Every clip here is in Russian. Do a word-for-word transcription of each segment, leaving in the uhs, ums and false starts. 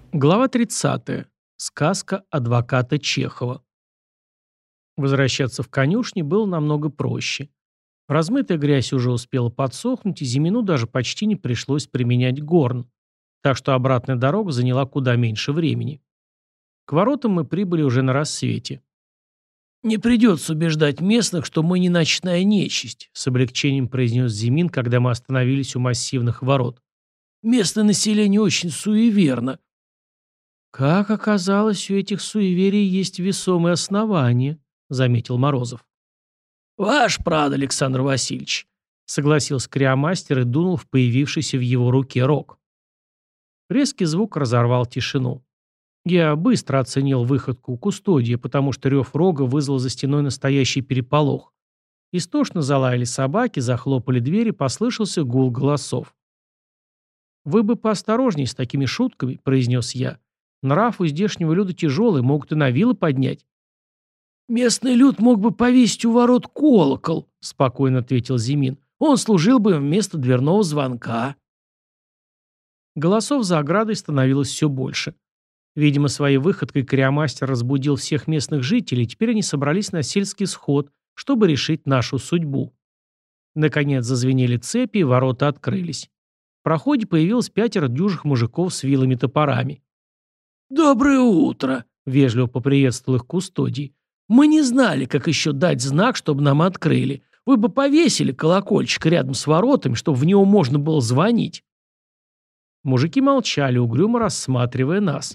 Глава тридцатая. Сказка адвоката Чехова. Возвращаться в конюшни было намного проще. Размытая грязь уже успела подсохнуть, и Зимину даже почти не пришлось применять горн, так что обратная дорога заняла куда меньше времени. К воротам мы прибыли уже на рассвете. «Не придется убеждать местных, что мы не ночная нечисть», с облегчением произнес Зимин, когда мы остановились у массивных ворот. «Местное население очень суеверно». «Как оказалось, у этих суеверий есть весомые основания», — заметил Морозов. «Ваш прав, Александр Васильевич», — согласился Криомастер и дунул в появившийся в его руке рог. Резкий звук разорвал тишину. Я быстро оценил выходку кустодия, потому что рев рога вызвал за стеной настоящий переполох. Истошно залаяли собаки, захлопали двери, послышался гул голосов. «Вы бы поосторожней с такими шутками», — произнес я. «Нрав у здешнего люда тяжелый, могут и на вилы поднять». «Местный люд мог бы повесить у ворот колокол», — спокойно ответил Зимин. «Он служил бы вместо дверного звонка». Голосов за оградой становилось все больше. Видимо, своей выходкой Криомастер разбудил всех местных жителей, и теперь они собрались на сельский сход, чтобы решить нашу судьбу. Наконец зазвенели цепи, и ворота открылись. В проходе появилось пятеро дюжих мужиков с вилами-топорами. «Доброе утро!» — вежливо поприветствовал их кустодий. «Мы не знали, как еще дать знак, чтобы нам открыли. Вы бы повесили колокольчик рядом с воротами, чтобы в него можно было звонить». Мужики молчали, угрюмо рассматривая нас.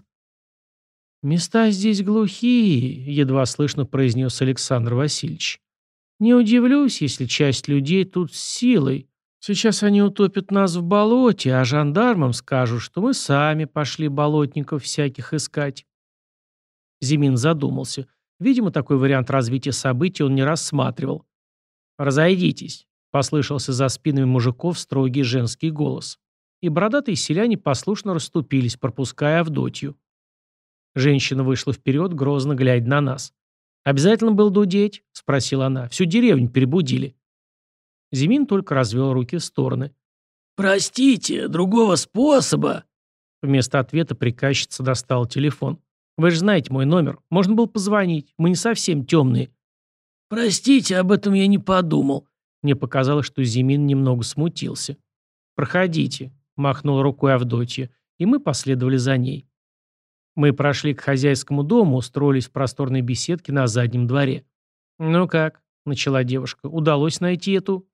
«Места здесь глухие», — едва слышно произнес Александр Васильевич. «Не удивлюсь, если часть людей тут с силой. Сейчас они утопят нас в болоте, а жандармам скажут, что мы сами пошли болотников всяких искать». Зимин задумался. Видимо, такой вариант развития событий он не рассматривал. «Разойдитесь», — послышался за спинами мужиков строгий женский голос. И бородатые селяне послушно расступились, пропуская Авдотью. Женщина вышла вперед, грозно глядя на нас. «Обязательно было дудеть?» — спросила она. «Всю деревню перебудили». Зимин только развел руки в стороны. «Простите, другого способа?» Вместо ответа приказчица достала телефон. «Вы же знаете мой номер. Можно было позвонить. Мы не совсем темные». «Простите, об этом я не подумал». Мне показалось, что Зимин немного смутился. «Проходите», — махнула рукой Авдотья, и мы последовали за ней. Мы прошли к хозяйскому дому, устроились в просторной беседке на заднем дворе. «Ну как?» — начала девушка. «Удалось найти эту?»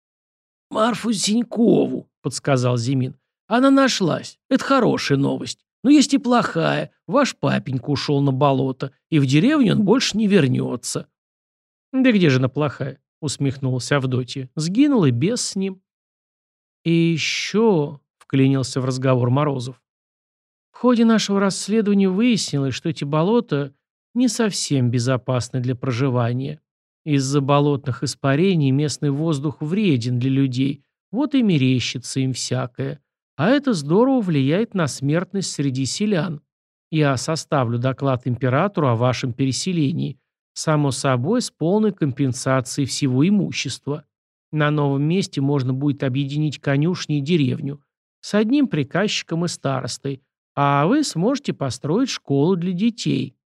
«Марфу Зинькову», — подсказал Зимин. «Она нашлась. Это хорошая новость. Но есть и плохая. Ваш папенька ушел на болото, и в деревню он больше не вернется». «Да где же она плохая?» — усмехнулась Авдотья. «Сгинул и бес с ним». «И еще...» — вклинился в разговор Морозов. «В ходе нашего расследования выяснилось, что эти болота не совсем безопасны для проживания. Из-за болотных испарений местный воздух вреден для людей, вот и мерещится им всякое. А это здорово влияет на смертность среди селян. Я составлю доклад императору о вашем переселении, само собой с полной компенсацией всего имущества. На новом месте можно будет объединить конюшни и деревню с одним приказчиком и старостой, а вы сможете построить школу для детей».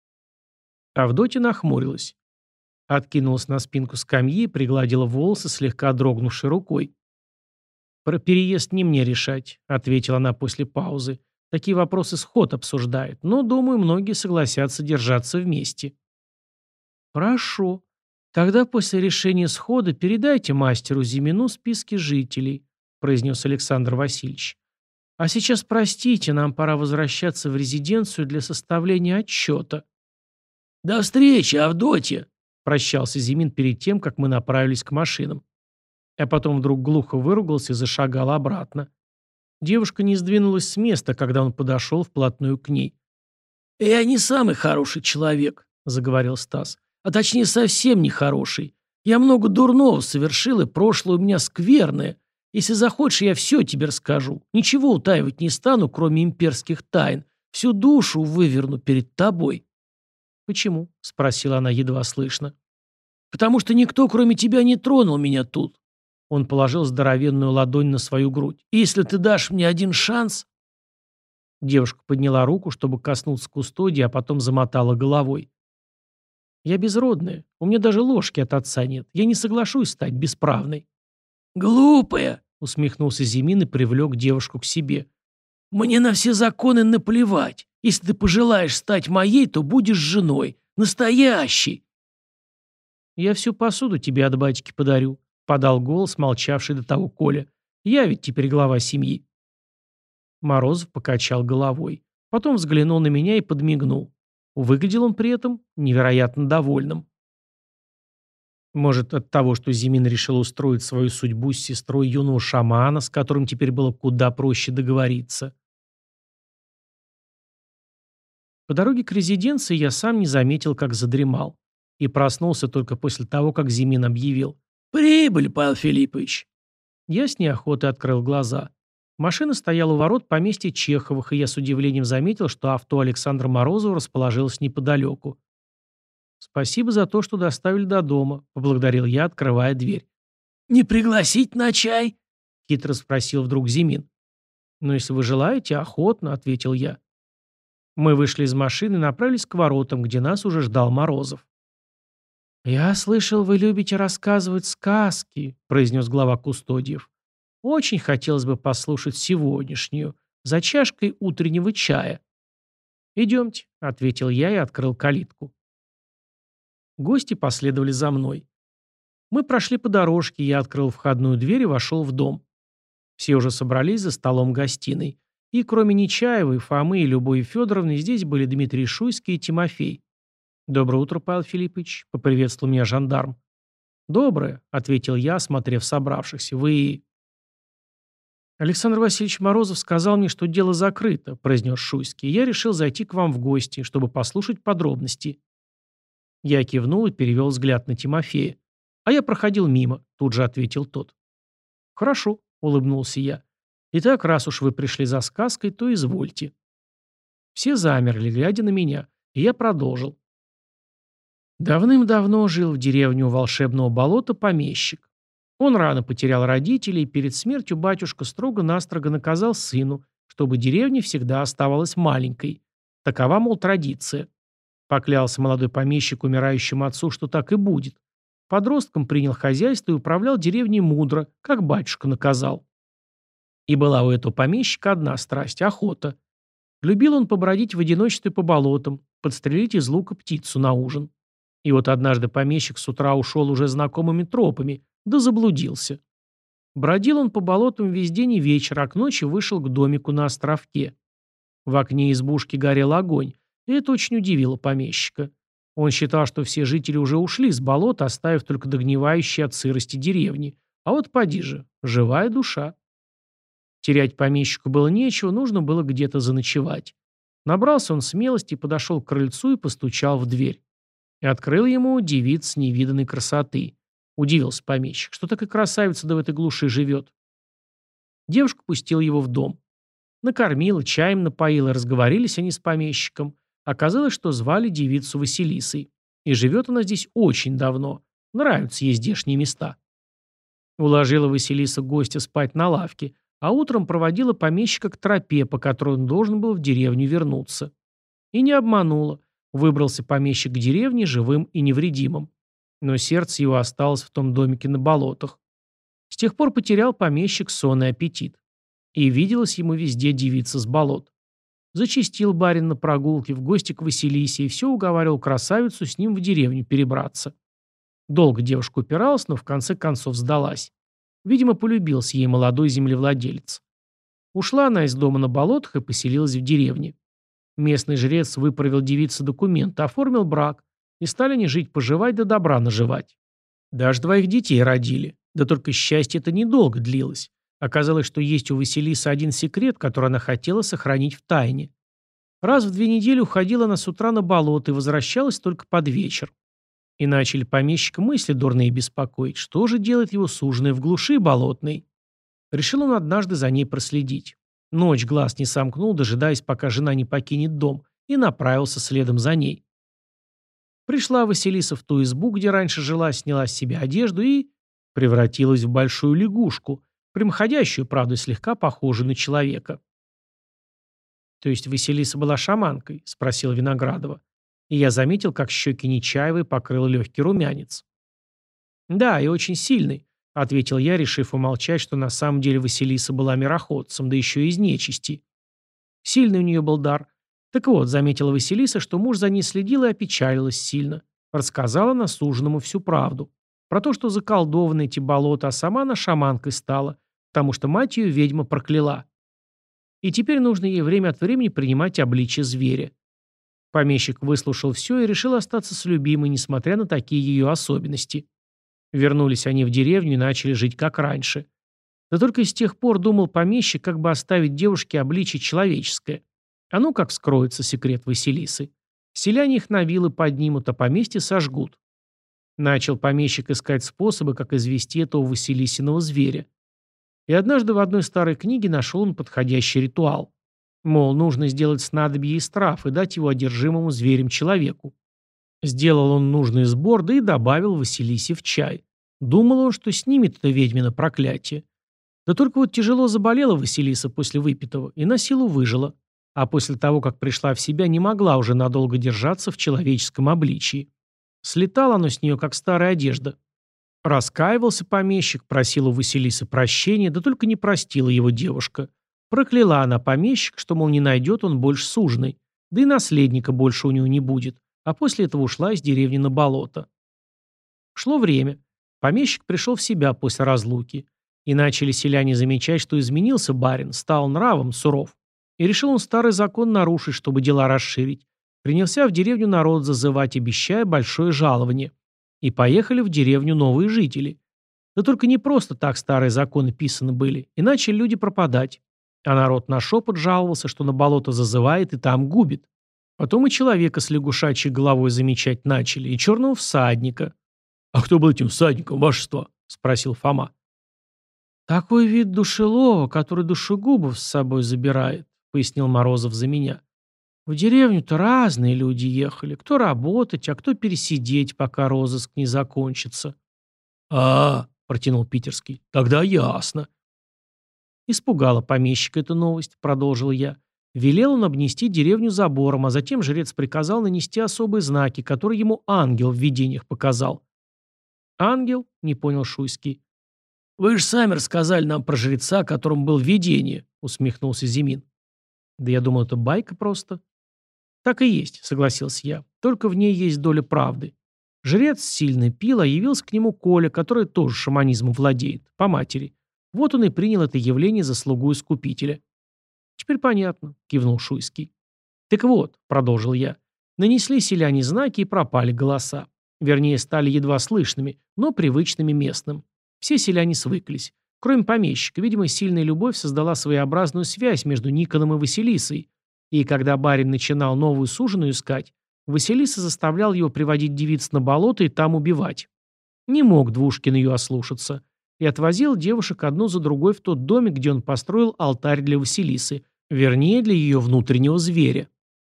Авдотья нахмурилась. Откинулась на спинку скамьи и пригладила волосы слегка дрогнувшей рукой. «Про переезд не мне решать», — ответила она после паузы. «Такие вопросы сход обсуждает, но, думаю, многие согласятся держаться вместе». «Хорошо. Тогда после решения схода передайте мастеру Зимину списки жителей», — произнес Александр Васильевич. «А сейчас, простите, нам пора возвращаться в резиденцию для составления отчета». «До встречи, Авдотья!» — прощался Зимин перед тем, как мы направились к машинам. А потом вдруг глухо выругался и зашагал обратно. Девушка не сдвинулась с места, когда он подошел вплотную к ней. «Я не самый хороший человек», — заговорил Стас. «А точнее, совсем не хороший. Я много дурного совершил, и прошлое у меня скверное. Если захочешь, я все тебе расскажу. Ничего утаивать не стану, кроме имперских тайн. Всю душу выверну перед тобой». «Почему?» — спросила она едва слышно. «Потому что никто, кроме тебя, не тронул меня тут». Он положил здоровенную ладонь на свою грудь. «И если ты дашь мне один шанс...» Девушка подняла руку, чтобы коснуться кустодии, а потом замотала головой. «Я безродная. У меня даже ложки от отца нет. Я не соглашусь стать бесправной». «Глупая!» — усмехнулся Зимин и привлек девушку к себе. «Мне на все законы наплевать. Если ты пожелаешь стать моей, то будешь женой. Настоящей!» «Я всю посуду тебе от батьки подарю», — подал голос, молчавший до того Коля. «Я ведь теперь глава семьи». Морозов покачал головой. Потом взглянул на меня и подмигнул. Выглядел он при этом невероятно довольным. Может, от того, что Зимин решил устроить свою судьбу с сестрой юного шамана, с которым теперь было куда проще договориться. По дороге к резиденции я сам не заметил, как задремал. И проснулся только после того, как Зимин объявил: «Прибыль, Павел Филиппович!» Я с неохотой открыл глаза. Машина стояла у ворот поместья Чеховых, и я с удивлением заметил, что авто Александра Морозова расположилось неподалеку. «Спасибо за то, что доставили до дома», — поблагодарил я, открывая дверь. «Не пригласить на чай?» — хитро спросил вдруг Зимин. «Ну, если вы желаете, охотно», — ответил я. Мы вышли из машины и направились к воротам, где нас уже ждал Морозов. «Я слышал, вы любите рассказывать сказки», — произнес глава кустодиев. «Очень хотелось бы послушать сегодняшнюю, за чашкой утреннего чая». «Идемте», — ответил я и открыл калитку. Гости последовали за мной. Мы прошли по дорожке, я открыл входную дверь и вошел в дом. Все уже собрались за столом гостиной. И кроме Нечаевой, Фомы и Любови Федоровны здесь были Дмитрий Шуйский и Тимофей. «Доброе утро, Павел Филиппович», — поприветствовал меня жандарм. «Доброе», — ответил я, осмотрев собравшихся. «Вы...» «Александр Васильевич Морозов сказал мне, что дело закрыто», — произнес Шуйский. «Я решил зайти к вам в гости, чтобы послушать подробности». Я кивнул и перевел взгляд на Тимофея. «А я проходил мимо», — тут же ответил тот. «Хорошо», — улыбнулся я. «Итак, раз уж вы пришли за сказкой, то извольте». Все замерли, глядя на меня, и я продолжил. Давным-давно жил в деревне у волшебного болота помещик. Он рано потерял родителей, и перед смертью батюшка строго-настрого наказал сыну, чтобы деревня всегда оставалась маленькой. Такова, мол, традиция. Поклялся молодой помещик умирающему отцу, что так и будет. Подростком принял хозяйство и управлял деревней мудро, как батюшка наказал. И была у этого помещика одна страсть – охота. Любил он побродить в одиночестве по болотам, подстрелить из лука птицу на ужин. И вот однажды помещик с утра ушел уже знакомыми тропами, да заблудился. Бродил он по болотам весь день и вечер, а к ночи вышел к домику на островке. В окне избушки горел огонь, и это очень удивило помещика. Он считал, что все жители уже ушли с болота, оставив только догнивающие от сырости деревни. А вот поди же, живая душа. Терять помещику было нечего, нужно было где-то заночевать. Набрался он смелости, подошел к крыльцу и постучал в дверь. И открыл ему девица невиданной красоты. Удивился помещик, что такая красавица да в этой глуши живет. Девушка пустила его в дом. Накормила, чаем напоила, разговорились они с помещиком. Оказалось, что звали девицу Василисой. И живет она здесь очень давно. Нравятся ей здешние места. Уложила Василиса гостя спать на лавке, а утром проводила помещика к тропе, по которой он должен был в деревню вернуться. И не обманула. Выбрался помещик к деревне живым и невредимым. Но сердце его осталось в том домике на болотах. С тех пор потерял помещик сон и аппетит. И виделась ему везде девица с болот. Зачастил барин на прогулке в гости к Василисе и все уговаривал красавицу с ним в деревню перебраться. Долго девушка упиралась, но в конце концов сдалась. Видимо, полюбился ей молодой землевладелец. Ушла она из дома на болотах и поселилась в деревне. Местный жрец выправил девице документы, оформил брак, и стали они жить-поживать да добра наживать. Даже двоих детей родили. Да только счастье это недолго длилось. Оказалось, что есть у Василисы один секрет, который она хотела сохранить в тайне. Раз в две недели уходила она с утра на болото и возвращалась только под вечер. И начали помещика мысли дурные беспокоить, что же делает его суженая в глуши болотной. Решил он однажды за ней проследить. Ночь глаз не сомкнул, дожидаясь, пока жена не покинет дом, и направился следом за ней. Пришла Василиса в ту избу, где раньше жила, сняла с себя одежду и превратилась в большую лягушку, прямоходящую, правда, слегка похожую на человека. То есть Василиса была шаманкой? Спросил Виноградова. И я заметил, как щеки Нечаевой покрыл легкий румянец. Да, и очень сильный, ответил я, решив умолчать, что на самом деле Василиса была мироходцем, да еще и из нечисти. Сильный у нее был дар. Так вот, заметила Василиса, что муж за ней следил и опечалилась сильно. Рассказала она суженому всю правду. Про то, что заколдованы эти болота, а сама она шаманкой стала, потому что мать ее ведьма прокляла. И теперь нужно ей время от времени принимать обличие зверя. Помещик выслушал все и решил остаться с любимой, несмотря на такие ее особенности. Вернулись они в деревню и начали жить как раньше. Да только с тех пор думал помещик, как бы оставить девушке обличие человеческое. А ну как вскроется секрет Василисы. Селяне их на вилы поднимут, а поместье сожгут. Начал помещик искать способы, как извести этого Василисиного зверя. И однажды в одной старой книге нашел он подходящий ритуал. Мол, нужно сделать снадобье из трав и дать его одержимому зверем человеку. Сделал он нужный сбор, да и добавил Василисе в чай. Думал он, что снимет это ведьмино проклятие. Да только вот тяжело заболела Василиса после выпитого и на силу выжила. А после того, как пришла в себя, не могла уже надолго держаться в человеческом обличии. Слетала оно с нее, как старая одежда. Раскаивался помещик, просил у Василисы прощения, да только не простила его девушка. Прокляла она помещик, что, мол, не найдет он больше суженой, да и наследника больше у него не будет, а после этого ушла из деревни на болото. Шло время. Помещик пришел в себя после разлуки. И начали селяне замечать, что изменился барин, стал нравом суров. И решил он старый закон нарушить, чтобы дела расширить. Принялся в деревню народ зазывать, обещая большое жалование. И поехали в деревню новые жители. Да только не просто так старые законы писаны были, и начали люди пропадать. А народ на шепот жаловался, что на болото зазывает и там губит. Потом и человека с лягушачьей головой замечать начали, и черного всадника. «А кто был этим всадником, вашество?» — спросил Фома. «Такой вид душелова, который душегубов с собой забирает», — пояснил Морозов за меня. «В деревню-то разные люди ехали, кто работать, а кто пересидеть, пока розыск не закончится». «А, — протянул Питерский, — тогда ясно». Испугала помещика эта новость, продолжил я. Велел он обнести деревню забором, а затем жрец приказал нанести особые знаки, которые ему ангел в видениях показал. «Ангел?» — не понял Шуйский. «Вы же сами рассказали нам про жреца, которому был видение», — усмехнулся Зимин. «Да я думал, это байка просто». «Так и есть», — согласился я, — «только в ней есть доля правды». Жрец сильно пил, а явился к нему Коля, который тоже шаманизмом владеет, по матери. Вот он и принял это явление за слугу искупителя. «Теперь понятно», — кивнул Шуйский. «Так вот», — продолжил я, — нанесли селяне знаки и пропали голоса. Вернее, стали едва слышными, но привычными местным. Все селяне свыклись. Кроме помещика, видимо, сильная любовь создала своеобразную связь между Никоном и Василисой. И когда барин начинал новую суженую искать, Василиса заставлял его приводить девиц на болото и там убивать. Не мог Двушкин ее ослушаться. И отвозил девушек одну за другой в тот домик, где он построил алтарь для Василисы, вернее, для ее внутреннего зверя.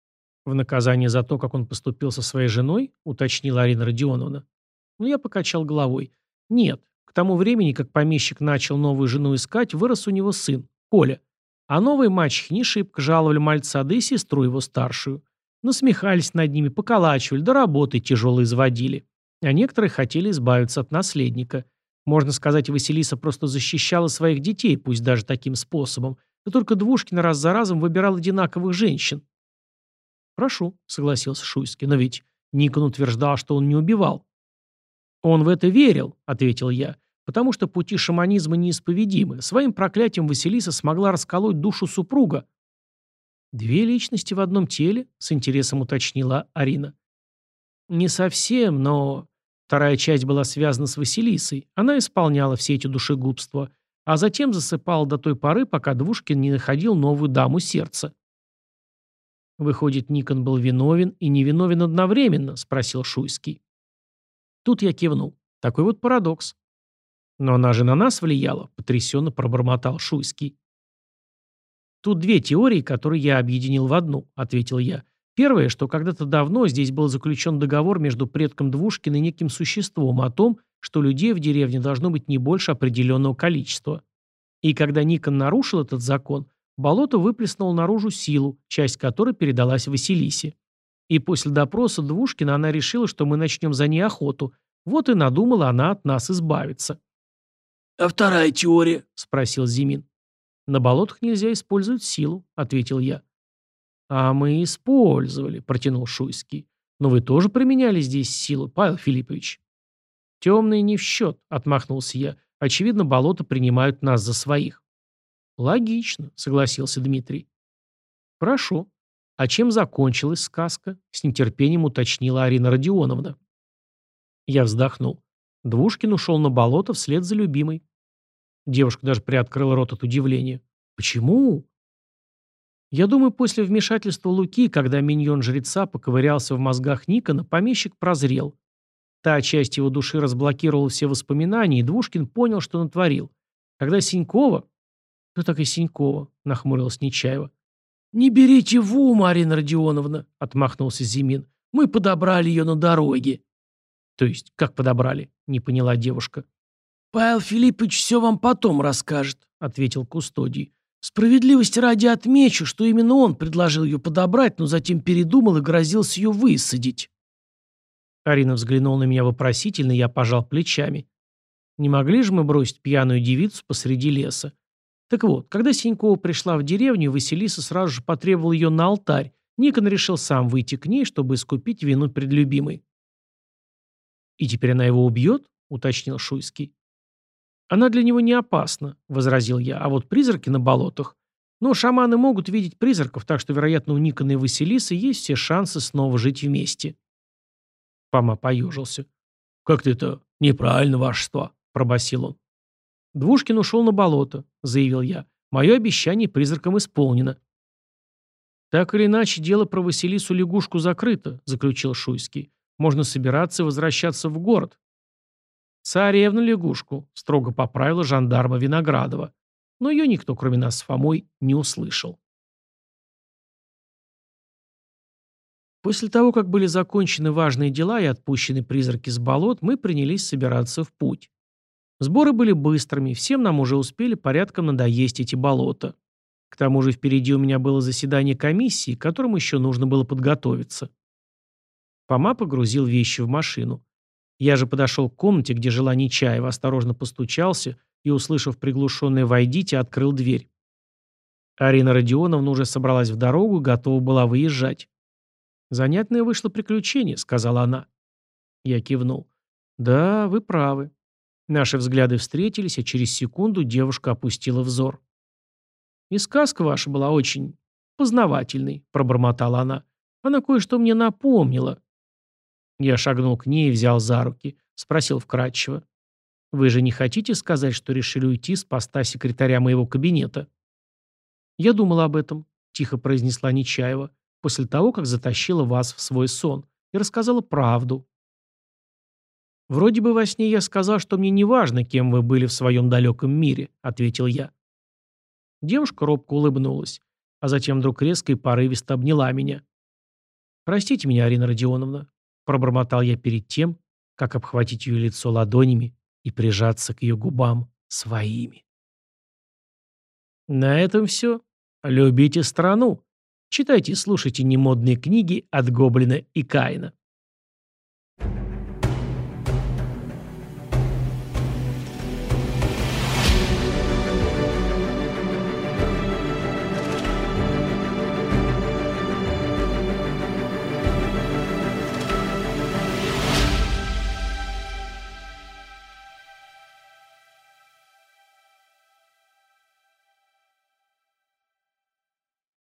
В наказание за то, как он поступил со своей женой, уточнила Арина Родионовна. Но я покачал головой. Нет, к тому времени, как помещик начал новую жену искать, вырос у него сын, Коля. А новые мачехи не шибко жаловали мальца, да и сестру его старшую. Насмехались над ними, поколачивали, да работы тяжело изводили. А некоторые хотели избавиться от наследника. Можно сказать, Василиса просто защищала своих детей, пусть даже таким способом. Да только Двушкин раз за разом выбирал одинаковых женщин. «Прошу», — согласился Шуйский, — «но ведь Никон утверждал, что он не убивал». «Он в это верил», — ответил я, — «потому что пути шаманизма неисповедимы. Своим проклятием Василиса смогла расколоть душу супруга». «Две личности в одном теле?» — с интересом уточнила Арина. «Не совсем, но...» Вторая часть была связана с Василисой. Она исполняла все эти душегубства, а затем засыпала до той поры, пока Двушкин не находил новую даму сердца. «Выходит, Никон был виновен и невиновен одновременно?» — спросил Шуйский. Тут я кивнул. Такой вот парадокс. «Но она же на нас влияла», — потрясенно пробормотал Шуйский. «Тут две теории, которые я объединил в одну», — ответил я. Первое, что когда-то давно здесь был заключен договор между предком Двушкина и неким существом о том, что людей в деревне должно быть не больше определенного количества. И когда Никон нарушил этот закон, болото выплеснуло наружу силу, часть которой передалась Василисе. И после допроса Двушкина она решила, что мы начнем за ней охоту. Вот и надумала она от нас избавиться. «А вторая теория?» – Спросил Зимин. «На болотах нельзя использовать силу», — ответил я. «А мы использовали», — протянул Шуйский. «Но вы тоже применяли здесь силу, Павел Филиппович». «Темные не в счет», — отмахнулся я. «Очевидно, болота принимают нас за своих». «Логично», — согласился Дмитрий. «Хорошо. А чем закончилась сказка?» — с нетерпением уточнила Арина Родионовна. Я вздохнул. Двушкин ушел на болото вслед за любимой. Девушка даже приоткрыла рот от удивления. «Почему?» Я думаю, после вмешательства Луки, когда миньон жреца поковырялся в мозгах Никона, помещик прозрел. Та часть его души разблокировала все воспоминания, и Двушкин понял, что натворил. Когда Синькова... «Кто такая Синькова?» — нахмурилась Нечаева. «Не берите в ум, Арина Родионовна», — отмахнулся Зимин. «Мы подобрали ее на дороге». «То есть, как подобрали?» — не поняла девушка. «Павел Филиппович все вам потом расскажет», — ответил Кустодий. «Справедливости ради отмечу, что именно он предложил ее подобрать, но затем передумал и грозился ее высадить». Арина взглянула на меня вопросительно, и я пожал плечами. Не могли же мы бросить пьяную девицу посреди леса? Так вот, когда Синькова пришла в деревню, Василиса сразу же потребовала ее на алтарь. Никон решил сам выйти к ней, чтобы искупить вину пред любимой. «И теперь она его убьет?» — уточнил Шуйский. «Она для него не опасна», — возразил я, — «а вот призраки на болотах. Но шаманы могут видеть призраков, так что, вероятно, у Никона и Василисы есть все шансы снова жить вместе». Фома поежился. «Как-то это неправильно, вашество», — пробасил он. «Двушкин ушел на болото», — заявил я. «Мое обещание призракам исполнено». «Так или иначе, дело про Василису-лягушку закрыто», — заключил Шуйский. «Можно собираться и возвращаться в город». «Царевну-лягушку», — строго поправила жандарма Виноградова. Но ее никто, кроме нас с Фомой, не услышал. После того, как были закончены важные дела и отпущены призраки с болот, мы принялись собираться в путь. Сборы были быстрыми, всем нам уже успели порядком надоесть эти болота. К тому же впереди у меня было заседание комиссии, к которому еще нужно было подготовиться. Фома погрузил вещи в машину. Я же подошел к комнате, где жила Нечаева, осторожно постучался и, услышав приглушенное «войдите», открыл дверь. Арина Родионовна уже собралась в дорогу и готова была выезжать. «Занятное вышло приключение», — сказала она. Я кивнул. «Да, вы правы». Наши взгляды встретились, а через секунду девушка опустила взор. «И сказка ваша была очень познавательной», — пробормотала она. «Она кое-что мне напомнила». Я шагнул к ней и взял за руки. Спросил вкратчиво. «Вы же не хотите сказать, что решили уйти с поста секретаря моего кабинета?» «Я думала об этом», — тихо произнесла Нечаева, «после того, как затащила вас в свой сон и рассказала правду». «Вроде бы во сне я сказал, что мне не важно, кем вы были в своем далеком мире», — ответил я. Девушка робко улыбнулась, а затем вдруг резко и порывисто обняла меня. «Простите меня, Арина Родионовна», — пробормотал я перед тем, как обхватить ее лицо ладонями и прижаться к ее губам своими. На этом все. Любите страну. Читайте и слушайте немодные книги от Гоблина и Каина.